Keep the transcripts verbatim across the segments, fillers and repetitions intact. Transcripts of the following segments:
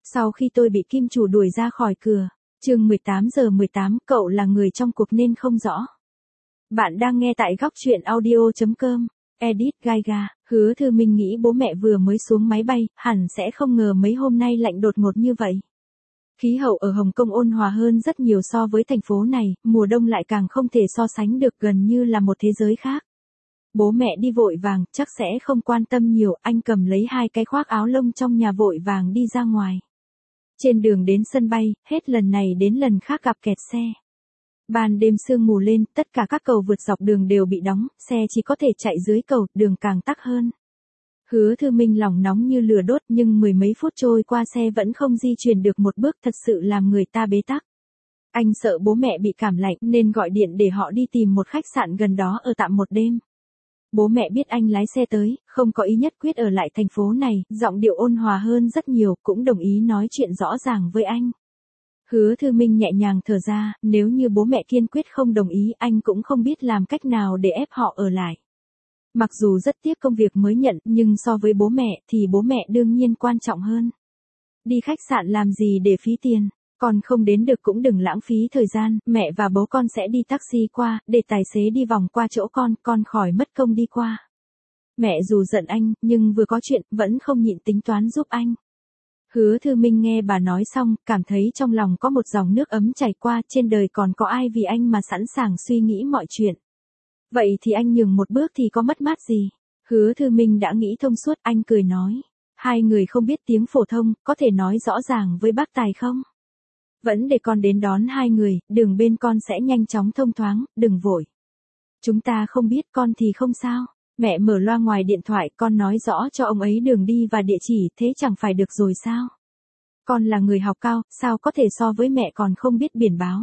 Sau khi tôi bị kim chủ đuổi ra khỏi cửa. Chương mười tám giờ mười tám, cậu là người trong cuộc nên không rõ. Bạn đang nghe tại góc truyện audio chấm com. Edit Gaiga. Hứa Thư Minh nghĩ bố mẹ vừa mới xuống máy bay, hẳn sẽ không ngờ mấy hôm nay lạnh đột ngột như vậy. Khí hậu ở Hồng Kông ôn hòa hơn rất nhiều so với thành phố này, mùa đông lại càng không thể so sánh được, gần như là một thế giới khác. Bố mẹ đi vội vàng, chắc sẽ không quan tâm nhiều, anh cầm lấy hai cái khoác áo lông trong nhà vội vàng đi ra ngoài. Trên đường đến sân bay, hết lần này đến lần khác gặp kẹt xe. Ban đêm sương mù lên, tất cả các cầu vượt dọc đường đều bị đóng, xe chỉ có thể chạy dưới cầu, đường càng tắc hơn. Hứa Thư Minh lòng nóng như lửa đốt, nhưng mười mấy phút trôi qua xe vẫn không di chuyển được một bước, thật sự làm người ta bế tắc. Anh sợ bố mẹ bị cảm lạnh nên gọi điện để họ đi tìm một khách sạn gần đó ở tạm một đêm. Bố mẹ biết anh lái xe tới, không có ý nhất quyết ở lại thành phố này, giọng điệu ôn hòa hơn rất nhiều, cũng đồng ý nói chuyện rõ ràng với anh. Hứa Thư Minh nhẹ nhàng thở ra, nếu như bố mẹ kiên quyết không đồng ý, anh cũng không biết làm cách nào để ép họ ở lại. Mặc dù rất tiếc công việc mới nhận, nhưng so với bố mẹ thì bố mẹ đương nhiên quan trọng hơn. Đi khách sạn làm gì để phí tiền, con không đến được cũng đừng lãng phí thời gian, mẹ và bố con sẽ đi taxi qua, để tài xế đi vòng qua chỗ con, con khỏi mất công đi qua. Mẹ dù giận anh, nhưng vừa có chuyện, vẫn không nhịn tính toán giúp anh. Hứa Thư Minh nghe bà nói xong, cảm thấy trong lòng có một dòng nước ấm chảy qua, trên đời còn có ai vì anh mà sẵn sàng suy nghĩ mọi chuyện. Vậy thì anh nhường một bước thì có mất mát gì? Hứa Thư Minh đã nghĩ thông suốt, anh cười nói. Hai người không biết tiếng phổ thông, có thể nói rõ ràng với bác Tài không? Vẫn để con đến đón hai người, đường bên con sẽ nhanh chóng thông thoáng, đừng vội. Chúng ta không biết, con thì không sao. Mẹ mở loa ngoài điện thoại, con nói rõ cho ông ấy đường đi và địa chỉ, thế chẳng phải được rồi sao? Con là người học cao, sao có thể so với mẹ còn không biết biển báo?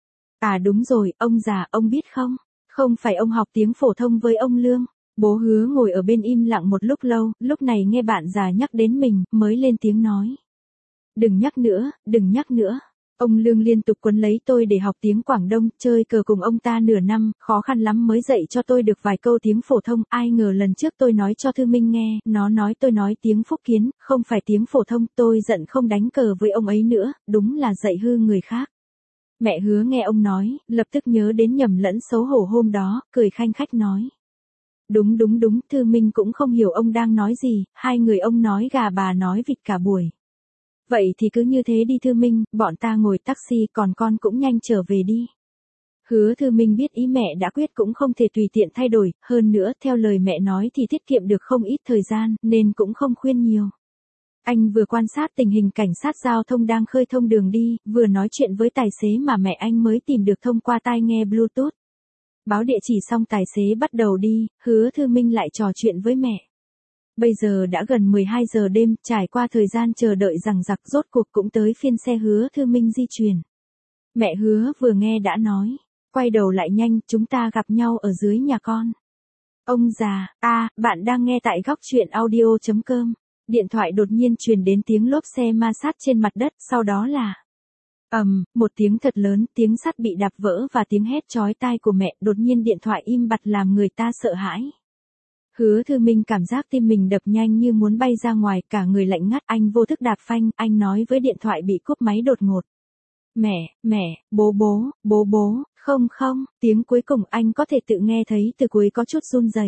À đúng rồi, ông già, ông biết không? Không phải ông học tiếng phổ thông với ông Lương. Bố Hứa ngồi ở bên im lặng một lúc lâu, lúc này nghe bạn già nhắc đến mình, mới lên tiếng nói. Đừng nhắc nữa, đừng nhắc nữa. Ông Lương liên tục quấn lấy tôi để học tiếng Quảng Đông, chơi cờ cùng ông ta nửa năm, khó khăn lắm mới dạy cho tôi được vài câu tiếng phổ thông, ai ngờ lần trước tôi nói cho Thư Minh nghe, nó nói tôi nói tiếng Phúc Kiến, không phải tiếng phổ thông, tôi giận không đánh cờ với ông ấy nữa, đúng là dạy hư người khác. Mẹ Hứa nghe ông nói, lập tức nhớ đến nhầm lẫn xấu hổ hôm đó, cười khanh khách nói. Đúng đúng đúng, Thư Minh cũng không hiểu ông đang nói gì, hai người ông nói gà bà nói vịt cả buổi. Vậy thì cứ như thế đi Thư Minh, bọn ta ngồi taxi, còn con cũng nhanh trở về đi. Hứa Thư Minh biết ý mẹ đã quyết cũng không thể tùy tiện thay đổi, hơn nữa theo lời mẹ nói thì tiết kiệm được không ít thời gian, nên cũng không khuyên nhiều. Anh vừa quan sát tình hình cảnh sát giao thông đang khơi thông đường đi, vừa nói chuyện với tài xế mà mẹ anh mới tìm được thông qua tai nghe Bluetooth. Báo địa chỉ xong tài xế bắt đầu đi, Hứa Thư Minh lại trò chuyện với mẹ. Bây giờ đã gần mười hai giờ đêm, trải qua thời gian chờ đợi dằng dặc, rốt cuộc cũng tới phiên xe Hứa Thư Minh di chuyển. Mẹ Hứa vừa nghe đã nói, quay đầu lại nhanh, chúng ta gặp nhau ở dưới nhà con. Ông già, a, à, bạn đang nghe tại góc truyện audio chấm com. Điện thoại đột nhiên truyền đến tiếng lốp xe ma sát trên mặt đất, sau đó là ầm, um, một tiếng thật lớn, tiếng sắt bị đạp vỡ và tiếng hét chói tai của mẹ, đột nhiên điện thoại im bặt làm người ta sợ hãi. Hứa Thư Minh cảm giác tim mình đập nhanh như muốn bay ra ngoài, cả người lạnh ngắt, anh vô thức đạp phanh, anh nói với điện thoại bị cúp máy đột ngột. Mẹ, mẹ, bố bố, bố bố, không không, tiếng cuối cùng anh có thể tự nghe thấy từ cuối có chút run rẩy.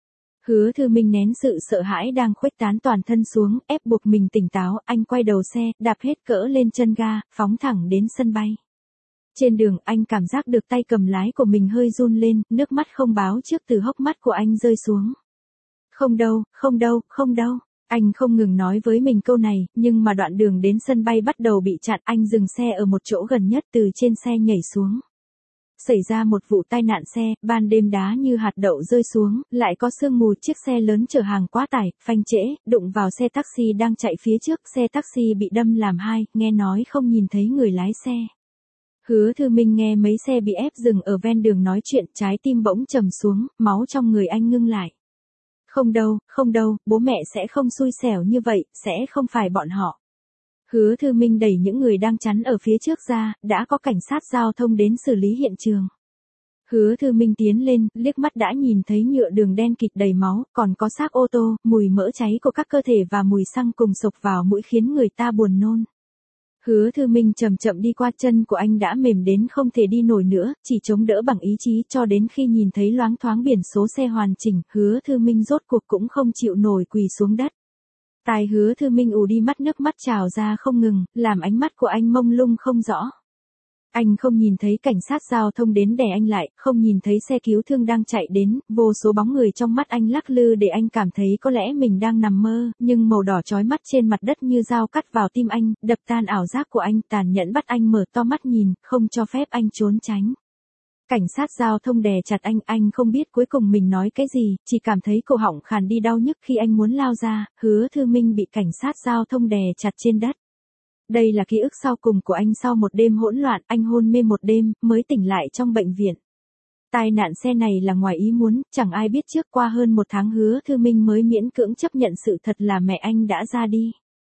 Hứa Thư Minh nén sự sợ hãi đang khuếch tán toàn thân xuống, ép buộc mình tỉnh táo, anh quay đầu xe, đạp hết cỡ lên chân ga, phóng thẳng đến sân bay. Trên đường anh cảm giác được tay cầm lái của mình hơi run lên, nước mắt không báo trước từ hốc mắt của anh rơi xuống. Không đâu, không đâu, không đâu. Anh không ngừng nói với mình câu này, nhưng mà đoạn đường đến sân bay bắt đầu bị chặn, anh dừng xe ở một chỗ gần nhất, từ trên xe nhảy xuống. Xảy ra một vụ tai nạn xe, ban đêm đá như hạt đậu rơi xuống, lại có sương mù, chiếc xe lớn chở hàng quá tải, phanh trễ, đụng vào xe taxi đang chạy phía trước, xe taxi bị đâm làm hai, nghe nói không nhìn thấy người lái xe. Hứa Thư Minh nghe mấy xe bị ép dừng ở ven đường nói chuyện, trái tim bỗng trầm xuống, máu trong người anh ngưng lại. Không đâu, không đâu, bố mẹ sẽ không xui xẻo như vậy, sẽ không phải bọn họ. Hứa Thư Minh đẩy những người đang chắn ở phía trước ra, đã có cảnh sát giao thông đến xử lý hiện trường. Hứa Thư Minh tiến lên, liếc mắt đã nhìn thấy nhựa đường đen kịt đầy máu, còn có xác ô tô, mùi mỡ cháy của các cơ thể và mùi xăng cùng sộc vào mũi khiến người ta buồn nôn. Hứa Thư Minh chậm chậm đi qua, chân của anh đã mềm đến không thể đi nổi nữa, chỉ chống đỡ bằng ý chí cho đến khi nhìn thấy loáng thoáng biển số xe hoàn chỉnh, Hứa Thư Minh rốt cuộc cũng không chịu nổi quỳ xuống đất. Tai Hứa Thư Minh ù đi, mắt nước mắt trào ra không ngừng, làm ánh mắt của anh mông lung không rõ. Anh không nhìn thấy cảnh sát giao thông đến đè anh lại, không nhìn thấy xe cứu thương đang chạy đến, vô số bóng người trong mắt anh lắc lư để anh cảm thấy có lẽ mình đang nằm mơ, nhưng màu đỏ chói mắt trên mặt đất như dao cắt vào tim anh, đập tan ảo giác của anh, tàn nhẫn bắt anh mở to mắt nhìn, không cho phép anh trốn tránh. Cảnh sát giao thông đè chặt anh, anh không biết cuối cùng mình nói cái gì, chỉ cảm thấy cổ họng khàn đi đau nhức khi anh muốn lao ra, Hứa Thư Minh bị cảnh sát giao thông đè chặt trên đất. Đây là ký ức sau cùng của anh sau một đêm hỗn loạn, anh hôn mê một đêm, mới tỉnh lại trong bệnh viện. Tai nạn xe này là ngoài ý muốn, chẳng ai biết trước, qua hơn một tháng Hứa Thư Minh mới miễn cưỡng chấp nhận sự thật là mẹ anh đã ra đi.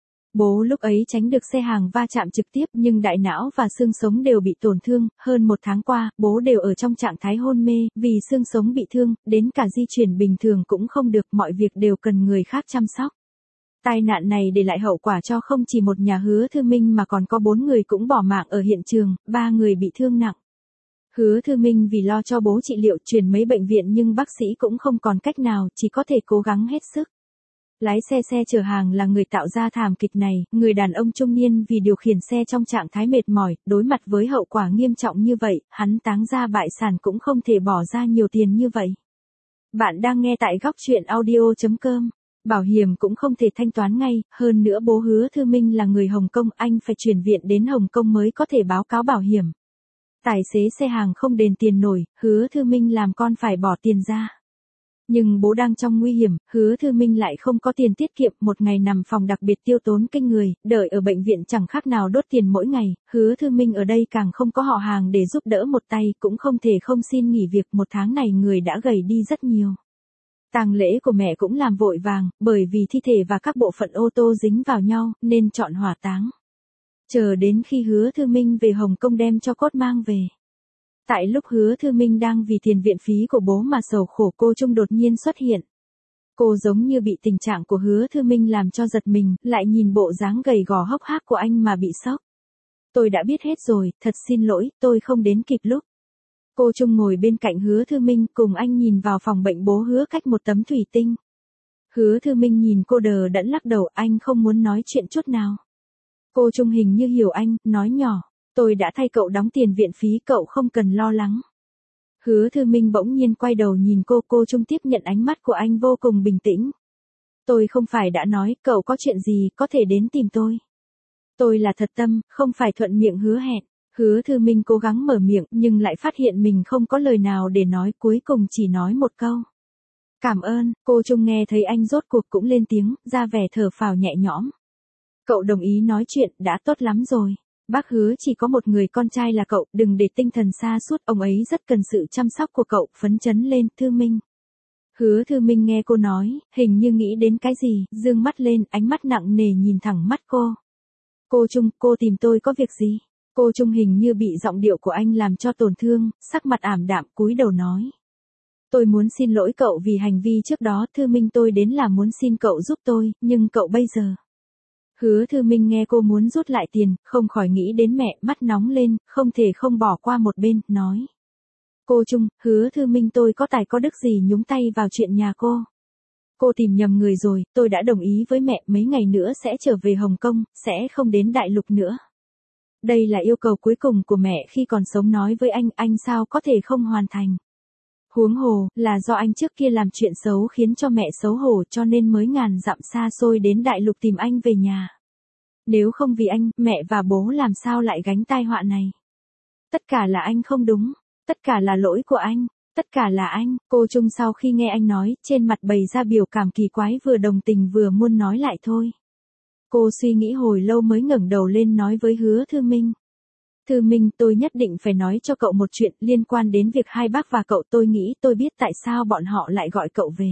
Bố lúc ấy tránh được xe hàng va chạm trực tiếp nhưng đại não và xương sống đều bị tổn thương, hơn một tháng qua, bố đều ở trong trạng thái hôn mê, vì xương sống bị thương, đến cả di chuyển bình thường cũng không được, mọi việc đều cần người khác chăm sóc. Tai nạn này để lại hậu quả cho không chỉ một nhà Hứa Thư Minh mà còn có bốn người cũng bỏ mạng ở hiện trường, ba người bị thương nặng. Hứa Thư Minh vì lo cho bố trị liệu chuyển mấy bệnh viện nhưng bác sĩ cũng không còn cách nào, chỉ có thể cố gắng hết sức. Lái xe xe chở hàng là người tạo ra thảm kịch này, người đàn ông trung niên vì điều khiển xe trong trạng thái mệt mỏi, đối mặt với hậu quả nghiêm trọng như vậy, hắn táng ra bại sản cũng không thể bỏ ra nhiều tiền như vậy. Bạn đang nghe tại góc truyện audio chấm com. Bảo hiểm cũng không thể thanh toán ngay, hơn nữa bố Hứa Thư Minh là người Hồng Kông, anh phải chuyển viện đến Hồng Kông mới có thể báo cáo bảo hiểm. Tài xế xe hàng không đền tiền nổi, Hứa Thư Minh làm con phải bỏ tiền ra. Nhưng bố đang trong nguy hiểm, Hứa Thư Minh lại không có tiền tiết kiệm, một ngày nằm phòng đặc biệt tiêu tốn kinh người, đợi ở bệnh viện chẳng khác nào đốt tiền mỗi ngày, Hứa Thư Minh ở đây càng không có họ hàng để giúp đỡ một tay, cũng không thể không xin nghỉ việc, một tháng này người đã gầy đi rất nhiều. Tang lễ của mẹ cũng làm vội vàng, bởi vì thi thể và các bộ phận ô tô dính vào nhau, nên chọn hỏa táng. Chờ đến khi Hứa Thư Minh về Hồng Kông đem cho cốt mang về. Tại lúc Hứa Thư Minh đang vì tiền viện phí của bố mà sầu khổ, cô Trung đột nhiên xuất hiện. Cô giống như bị tình trạng của Hứa Thư Minh làm cho giật mình, lại nhìn bộ dáng gầy gò hốc hác của anh mà bị sốc. Tôi đã biết hết rồi, thật xin lỗi, tôi không đến kịp lúc. Cô Trung ngồi bên cạnh Hứa Thư Minh, cùng anh nhìn vào phòng bệnh bố Hứa cách một tấm thủy tinh. Hứa Thư Minh nhìn cô đờ đẫn lắc đầu, anh không muốn nói chuyện chút nào. Cô Trung hình như hiểu anh, nói nhỏ, tôi đã thay cậu đóng tiền viện phí, cậu không cần lo lắng. Hứa Thư Minh bỗng nhiên quay đầu nhìn cô, cô Trung tiếp nhận ánh mắt của anh vô cùng bình tĩnh. Tôi không phải đã nói, cậu có chuyện gì, có thể đến tìm tôi. Tôi là thật tâm, không phải thuận miệng hứa hẹn. Hứa Thư Minh cố gắng mở miệng, nhưng lại phát hiện mình không có lời nào để nói, cuối cùng chỉ nói một câu. Cảm ơn, cô Trung nghe thấy anh rốt cuộc cũng lên tiếng, ra vẻ thở phào nhẹ nhõm. Cậu đồng ý nói chuyện, đã tốt lắm rồi. Bác Hứa chỉ có một người con trai là cậu, đừng để tinh thần sa sút, ông ấy rất cần sự chăm sóc của cậu, phấn chấn lên, Thư Minh. Hứa Thư Minh nghe cô nói, hình như nghĩ đến cái gì, dương mắt lên, ánh mắt nặng nề nhìn thẳng mắt cô. Cô Trung, cô tìm tôi có việc gì? Cô Trung hình như bị giọng điệu của anh làm cho tổn thương, sắc mặt ảm đạm, cúi đầu nói. Tôi muốn xin lỗi cậu vì hành vi trước đó, Thư Minh, tôi đến là muốn xin cậu giúp tôi, nhưng cậu bây giờ. Hứa Thư Minh nghe cô muốn rút lại tiền, không khỏi nghĩ đến mẹ, mắt nóng lên, không thể không bỏ qua một bên, nói. Cô Trung, Hứa Thư Minh, tôi có tài có đức gì nhúng tay vào chuyện nhà cô. Cô tìm nhầm người rồi, tôi đã đồng ý với mẹ, mấy ngày nữa sẽ trở về Hồng Kông, sẽ không đến đại lục nữa. Đây là yêu cầu cuối cùng của mẹ khi còn sống, nói với anh, anh sao có thể không hoàn thành. Huống hồ, là do anh trước kia làm chuyện xấu khiến cho mẹ xấu hổ cho nên mới ngàn dặm xa xôi đến đại lục tìm anh về nhà. Nếu không vì anh, mẹ và bố làm sao lại gánh tai họa này. Tất cả là anh không đúng, tất cả là lỗi của anh, tất cả là anh. Cô Trung sau khi nghe anh nói, trên mặt bày ra biểu cảm kỳ quái, vừa đồng tình vừa muốn nói lại thôi. Cô suy nghĩ hồi lâu mới ngẩng đầu lên nói với Hứa Thư Minh. Thư Minh, tôi nhất định phải nói cho cậu một chuyện liên quan đến việc hai bác và cậu, tôi nghĩ tôi biết tại sao bọn họ lại gọi cậu về.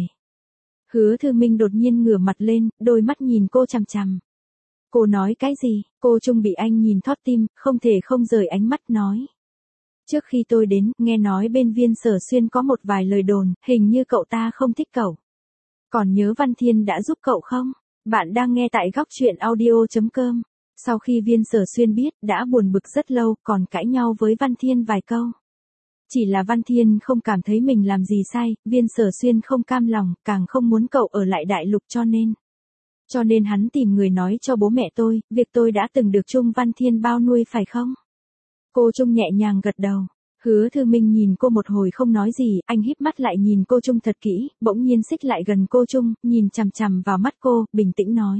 Hứa Thư Minh đột nhiên ngửa mặt lên, đôi mắt nhìn cô chằm chằm. Cô nói cái gì? Cô Trung bị anh nhìn thót tim, không thể không rời ánh mắt, nói. Trước khi tôi đến, nghe nói bên Viên Sở Xuyên có một vài lời đồn, hình như cậu ta không thích cậu. Còn nhớ Văn Thiên đã giúp cậu không? Bạn đang nghe tại góc truyện audio chấm com. Sau khi Viên Sở Xuyên biết, đã buồn bực rất lâu, còn cãi nhau với Văn Thiên vài câu. Chỉ là Văn Thiên không cảm thấy mình làm gì sai, Viên Sở Xuyên không cam lòng, càng không muốn cậu ở lại đại lục cho nên. Cho nên hắn tìm người nói cho bố mẹ tôi, việc tôi đã từng được Trung Văn Thiên bao nuôi phải không? Cô Trung nhẹ nhàng gật đầu. Hứa Thư Minh nhìn cô một hồi không nói gì, anh híp mắt lại nhìn cô Trung thật kỹ, bỗng nhiên xích lại gần cô Trung, nhìn chằm chằm vào mắt cô, bình tĩnh nói.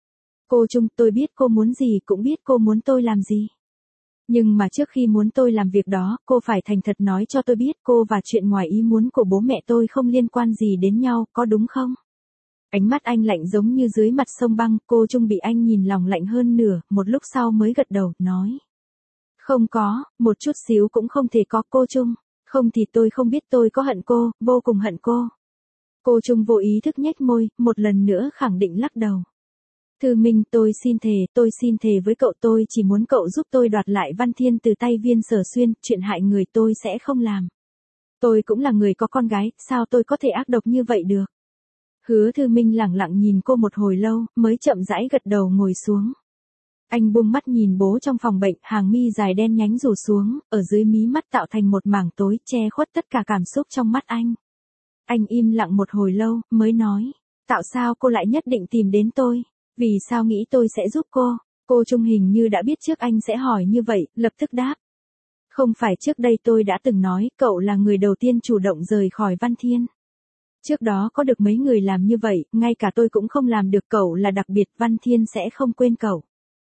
Cô Trung, tôi biết cô muốn gì, cũng biết cô muốn tôi làm gì. Nhưng mà trước khi muốn tôi làm việc đó, cô phải thành thật nói cho tôi biết cô và chuyện ngoài ý muốn của bố mẹ tôi không liên quan gì đến nhau, có đúng không? Ánh mắt anh lạnh giống như dưới mặt sông băng, cô Trung bị anh nhìn lòng lạnh hơn nửa, một lúc sau mới gật đầu, nói. Không có, một chút xíu cũng không thể có cô Trung, không thì tôi không biết tôi có hận cô, vô cùng hận cô. Cô Trung vô ý thức nhếch môi, một lần nữa khẳng định lắc đầu. Thư Minh, tôi xin thề, tôi xin thề với cậu, tôi chỉ muốn cậu giúp tôi đoạt lại Văn Thiên từ tay Viên Sở Xuyên, chuyện hại người tôi sẽ không làm. Tôi cũng là người có con gái, sao tôi có thể ác độc như vậy được? Hứa Thư Minh lẳng lặng nhìn cô một hồi lâu, mới chậm rãi gật đầu ngồi xuống. Anh buông mắt nhìn bố trong phòng bệnh, hàng mi dài đen nhánh rủ xuống, ở dưới mí mắt tạo thành một mảng tối, che khuất tất cả cảm xúc trong mắt anh. Anh im lặng một hồi lâu, mới nói, tại sao cô lại nhất định tìm đến tôi? Vì sao nghĩ tôi sẽ giúp cô? Cô Trung hình như đã biết trước anh sẽ hỏi như vậy, lập tức đáp. Không phải trước đây tôi đã từng nói, cậu là người đầu tiên chủ động rời khỏi Văn Thiên. Trước đó có được mấy người làm như vậy, ngay cả tôi cũng không làm được, cậu là đặc biệt, Văn Thiên sẽ không quên cậu.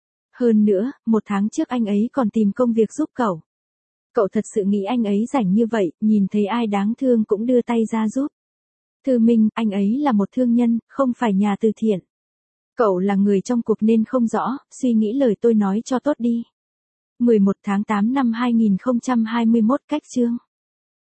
Hơn nữa, một tháng trước anh ấy còn tìm công việc giúp cậu. Cậu thật sự nghĩ anh ấy rảnh như vậy, nhìn thấy ai đáng thương cũng đưa tay ra giúp. Thư Minh, anh ấy là một thương nhân, không phải nhà từ thiện. Cậu là người trong cuộc nên không rõ, suy nghĩ lời tôi nói cho tốt đi. mười một tháng tám năm hai nghìn không trăm hai mươi mốt, cách chương.